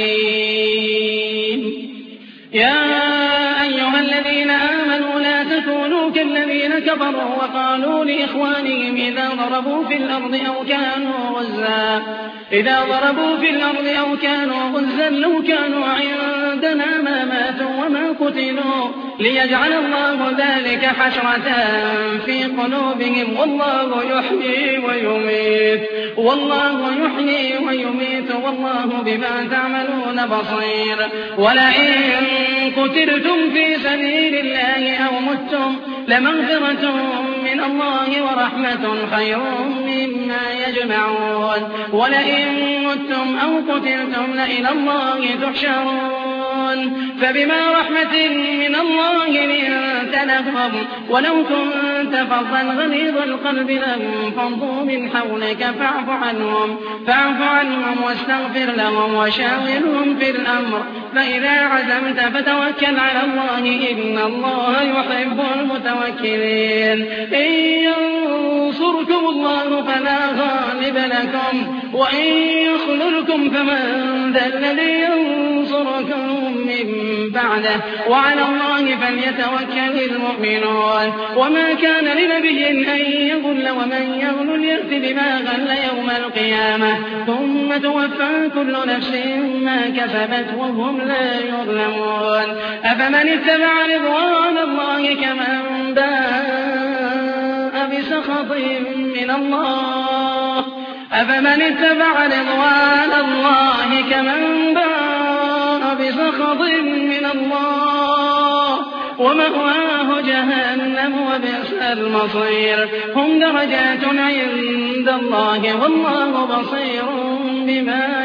Speaker 1: حليم يا أيها الذين آمنوا لا تكونوا كالذين كفروا وقالوا لإخوانهم إذا ضربوا في الأرض أو كانوا غزا إذا ضربوا في الأرض أو كانوا غزا لو كانوا عندنا ما ماتوا وما قتلوا ليجعل الله ذلك حسرة في قلوبهم والله يحيي ويميت والله يحيي ويميت والله بما تعملون بصير ولئن قتلتم في سبيل الله أو متم لمغفرة من الله ورحمة خير مما يجمعون ولئن متم أو قتلتم لإلى الله تحشرون فبما رحمة من الله لنت لهم ولو كنت فظا غليظ القلب لانفضوا من حولك فاعف عنهم فاعف عنهم واستغفر لهم وشاورهم في الأمر فإذا عزمت فتوكل على الله إن الله يحب المتوكلين إن ينصركم الله فلا غالب لكم وإن يخذلكم فمن ذا الذي ينصركم من بعده وعلى الله فليتوكل المؤمنون وما كان لنبي أن يغل ومن يغل يأت بما غل يوم القيامة ثم توفى كل نفس ما كسبت وهم لا يظلمون أفمن اتبع رضوان الله كمن باء بسخط من الله أفمن اتبع رضوان الله كمن باء بسخط من الله ومأواه جهنم وبئس المصير هم درجات عند الله والله بصير بما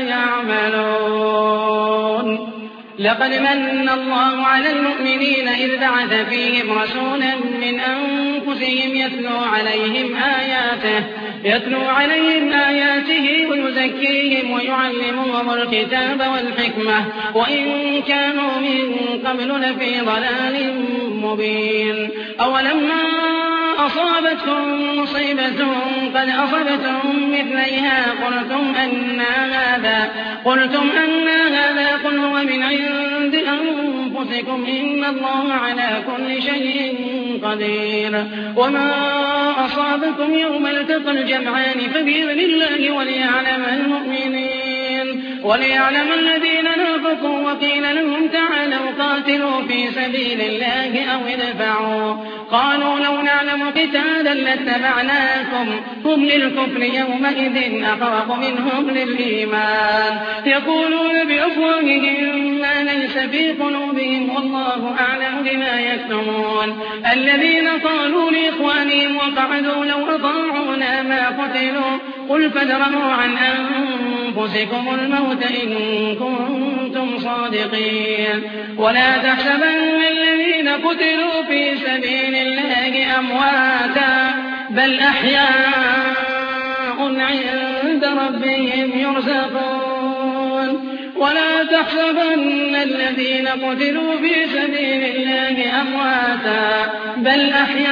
Speaker 1: يعملون لقد من الله على المؤمنين إذ بعث فيهم رسولا من أنفسهم يتلو عليهم آياته يتلو عليهم آياته ويزكيهم ويعلمهم الكتاب والحكمة وإن كانوا من قبل لفي ضلال مبين أولما أصابتكم مصيبة قد أصبتم مثليها قلتم أنى هذا قلتم أنى هذا قل هو من عند أنفسكم إن الله على كل شيء قدير وما أصابكم يوم التقى الجمعان فبإذن الله وليعلم المؤمنين وليعلم الذين نافقوا وقيل لهم تعالوا قاتلوا في سبيل الله أو ادفعوا قالوا لو نعلم قتالا لاتبعناكم هم للكفر يومئذ أقرب منهم للإيمان يقولون بأفواههم ما ليس في قلوبهم والله أعلم بما يكتمون الذين قالوا لإخوانهم وقعدوا لو أطاعونا ما قتلوا قل فادرءوا عن أنفسكم الموت إن كنتم صادقين ولا تحسبن الذين قتلوا في سبيل الله أمواتا بل أحياء عند ربهم يرزقون ولا تحسبن الذين قتلوا في سبيل الله أمواتا بل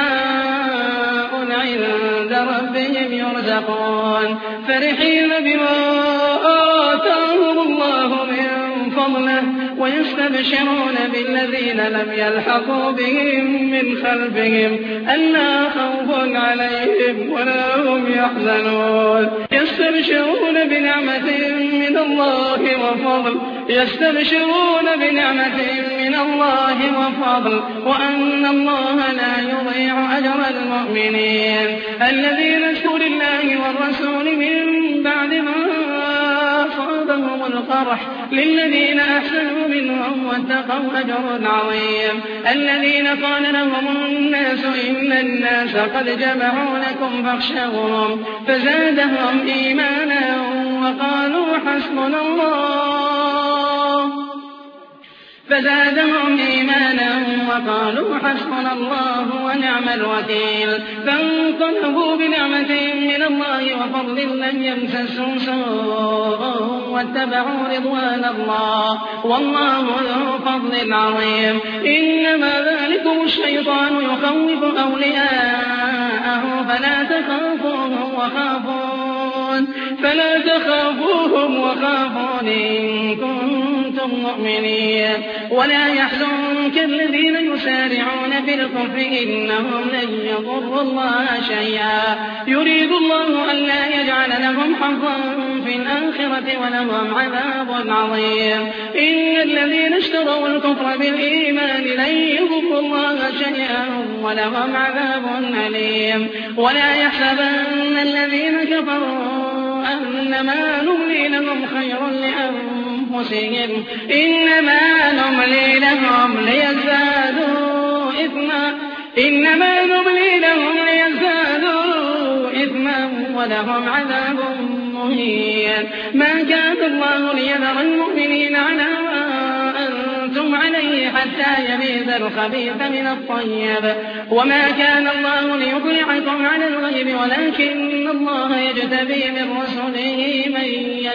Speaker 1: أحياء عند ربهم يرزقون فرحين بما آتاهم الله من فضله ويستبشرون بالذين لم يلحقوا بهم من خلفهم ألا خوف عليهم ولا هم يحزنون يستبشرون بنعمة من الله وفضل يستبشرون بنعمة من الله وفضل وأن الله لا يضيع أجر المؤمنين الذين اشكروا لله والرسول من بعد ما أصابهم القرح للذين أحسنوا منهم واتقوا أجر عظيم الذين قال لهم الناس إن الناس قد جمعوا لكم فاخشوهم فزادهم إيمانا وقالوا حسبنا الله فزادهم إيمانا وقالوا حسبنا الله ونعم الوكيل فانقلبوا بنعمة من الله وفضل لم يمسسهم سوء واتبعوا رضوان الله والله ذو فضل عظيم إنما ذلكم الشيطان يخوف أولياءه فلا تخافوهم وخافون فلا تخافوهم وخافون إن كنتم مؤمنين ولا يحزنك الذين يسارعون في الكفر إنهم لن يضروا الله شيئا يريد الله ألا يجعل لهم حظا في الآخرة ولهم عذاب عظيم إن الذين اشتروا الكفر بالإيمان لن يضروا الله شيئا ولهم عذاب أليم ولا يحسبن الذين كفروا أنما نملي لهم خير لأنفسهم إنما نملي لهم ليزدادوا إثما إنما نملي لهم ليزدادوا إثما ولهم عذاب مهين ما كان الله ليذر المؤمنين على ما أنتم عليه حتى يميز الخبيث من الطيب وما كان الله ليطلعكم على الغيب ولكن الله يجتبي من رسله من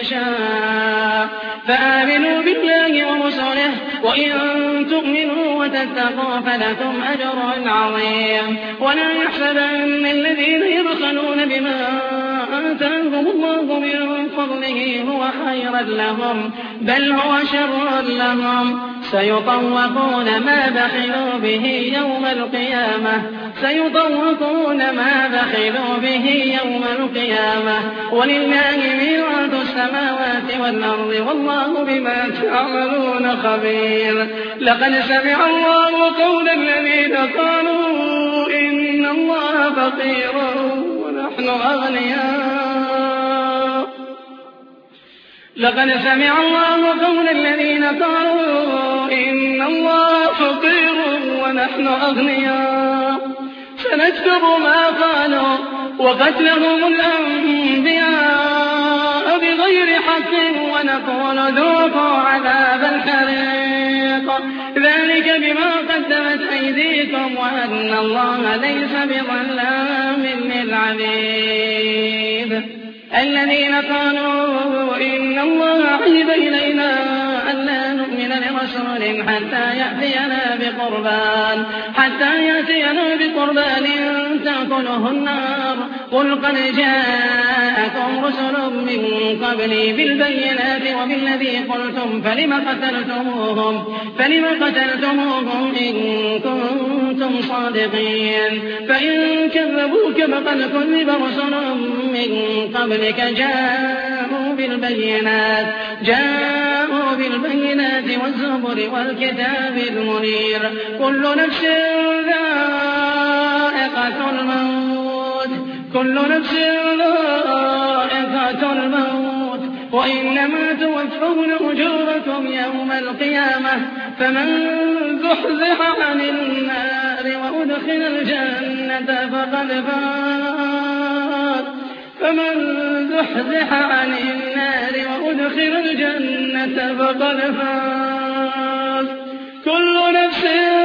Speaker 1: يشاء فآمنوا بالله ورسله وإن تؤمنوا وتتقوا فلكم أجر عظيم ولا يحسبن الذين يبخلون بما آتاهم الله من فضله هو خيرا لهم بل هو شر لهم سيطوقون ما بخلوا به يوم القيامة سيطوقون ما بخلوا به يوم القيامة ولله ميراث السماوات والأرض والله بما تعملون خبير لقد سمع الله قول الذين قالوا إن الله فقير ونحن أغنياء لقد سمع الله قول الذين قالوا إن الله فقير ونحن أغنياء سنكتب ما قالوا وقتلهم الأنبياء بغير حق ونقول ذوقوا عذاب الحريق ذلك بما قدمت أيديكم وأن الله ليس بظلام للعبيد الذين قالوا إن الله عهد إلينا ألا نؤمن نرسل لرسول حتى يأتينا بقربان حتى يأتينا بقربان تأكله النار قل قد جاءكم رسل من قبلي بالبينات وبالذي قلتم فلم قتلتموهم فلم قتلتموهم إن كنتم صادقين فإن كذبوك فقد كذب رسل من قبلك جاءوا بالبينات جاءوا بالبينات والزبر والكتاب المنير كل نفس ذائقة الموت كل نفس ذائقة الموت وإنما توفون أجوركم يوم القيامة فمن زحزح عن النار وأدخل الجنة فقد فاز فمن زحزح عن النار وأدخل الجنة فقد فاز كل نفس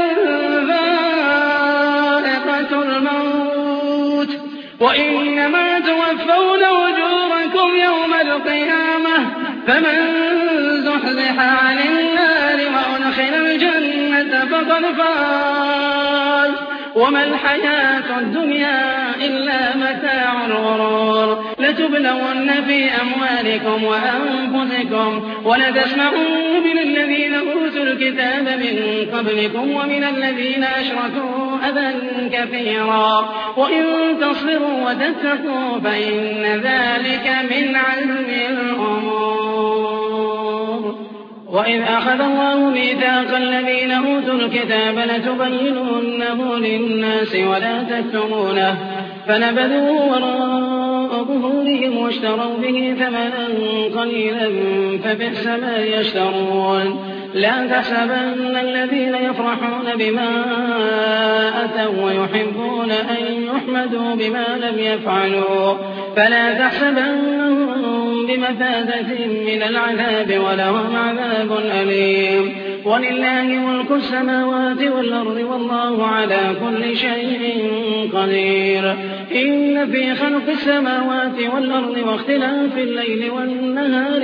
Speaker 1: ذائقة الموت وإنما توفون أجوركم يوم القيامة فمن زحزح عن النار وأدخل الجنة فقد فاز وما الحياة الدنيا إلا متاع الغرور لتبلون في أموالكم وأنفسكم ولتسمعون من الذين أوتوا الكتاب من قبلكم ومن الذين أشركوا أذى كثيرا وإن تصبروا وتتقوا فإن ذلك من عزم الأمور وإذ أخذ الله ميثاق الذين أوتوا الكتاب لتبيننه للناس ولا تكتمونه فنبذوه وراء ظهورهم واشتروا به ثمنا قليلا فبئس ما يشترون لا تحسبن الذين يفرحون بما أتوا ويحبون أن يحمدوا بما لم يفعلوا فلا تحسبنهم بمفازة من العذاب ولهم عذاب أليم ولله ملك السماوات والأرض والله على كل شيء قدير إن في خلق السماوات والأرض واختلاف الليل والنهار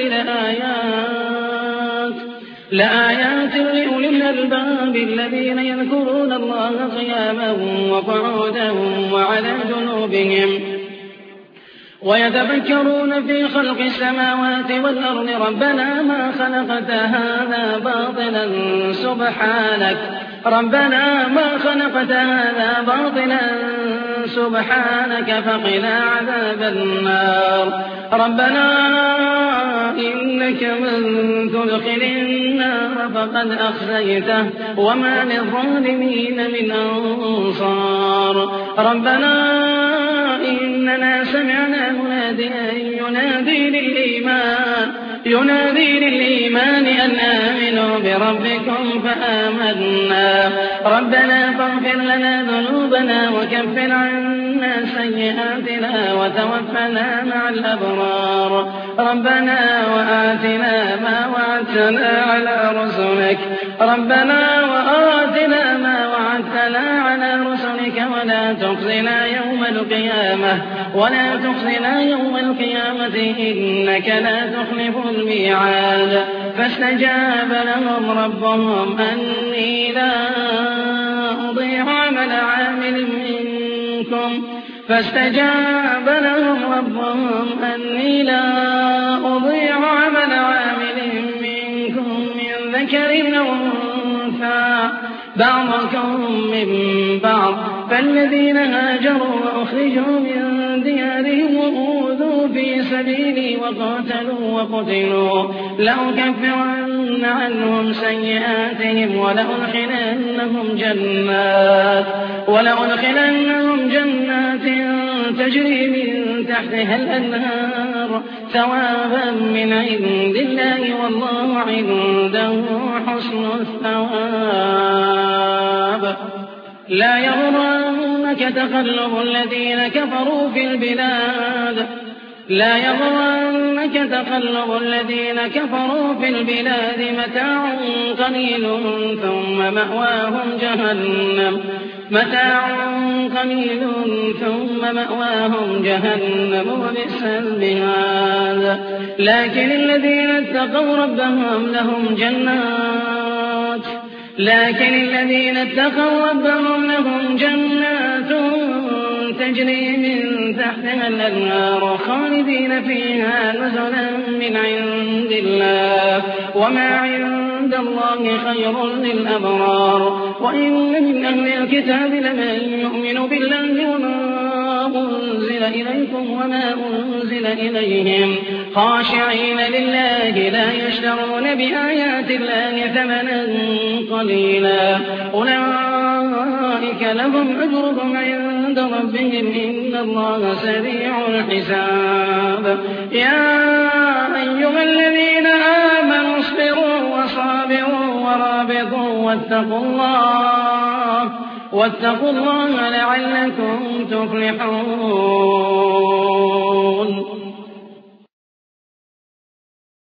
Speaker 1: لآيات لآيات لأولي الألباب الذين يذكرون الله قياما وقعودا وعلى جنوبهم ويتفكرون في خلق السماوات والأرض ربنا ما خلقت هذا باطلا سبحانك ربنا ما خلقت هذا باطلا سبحانك فقنا عذاب النار ربنا إنك من تدخل النار فقد أخزيته وما للظالمين من أنصار ربنا إننا سمعنا مناديا ينادي للإيمان ينادي للإيمان أن آمنوا بربكم فآمنا ربنا فاغفر لنا ذنوبنا وكفر عنا سيئاتنا وتوفنا مع الأبرار ربنا وآتنا ما وعدتنا على رسلك ربنا وآتنا ما وعدتنا على رسلك ولا تخزنا يوم القيامة ولا تخزنا يوم القيامة إنك لا تخلف الميعاد فاستجاب لهم ربهم أني لا أضيع عمل عامل منكم فاستجاب لهم ربهم أني لا أضيع عمل عامل منكم من ذكر أو أنثى بعضكم من بعض فالذين هاجروا وأخرجوا من ديارهم وأوذوا في سبيلي وقاتلوا وقتلوا لأكفرن عنهم سيئاتهم ولأدخلنهم جنات ولأدخلنهم جنات تجري من تحتها الأنهار ثوابا من عند الله والله عنده حسن الثواب لا يغرنك تقلب الذين كفروا في البلاد لا يغرنك تقلب الذين كفروا في البلاد متاع قليل ثم مأواهم جهنم متاع قليل ثم مأواهم جهنم وبئس المهاد لكن الذين اتقوا ربهم لهم جنات لكن الذين اتقوا ربهم لهم جنات تجري من تحتها الأنهار خالدين فيها نزلا من عند الله وما عند الله خير للأبرار وإن من أهل الكتاب لمن يؤمن بالله وما أنزل إليكم وما أنزل إليهم خاشعين لله لا يشترون بآيات الله ثمنا قليلا أولئك لهم أجرهم عند ربهم إن الله سريع الحساب يا أيها الذين آمنوا اصبروا وصابروا ورابطوا واتقوا الله واتقوا الله لعلكم تفلحون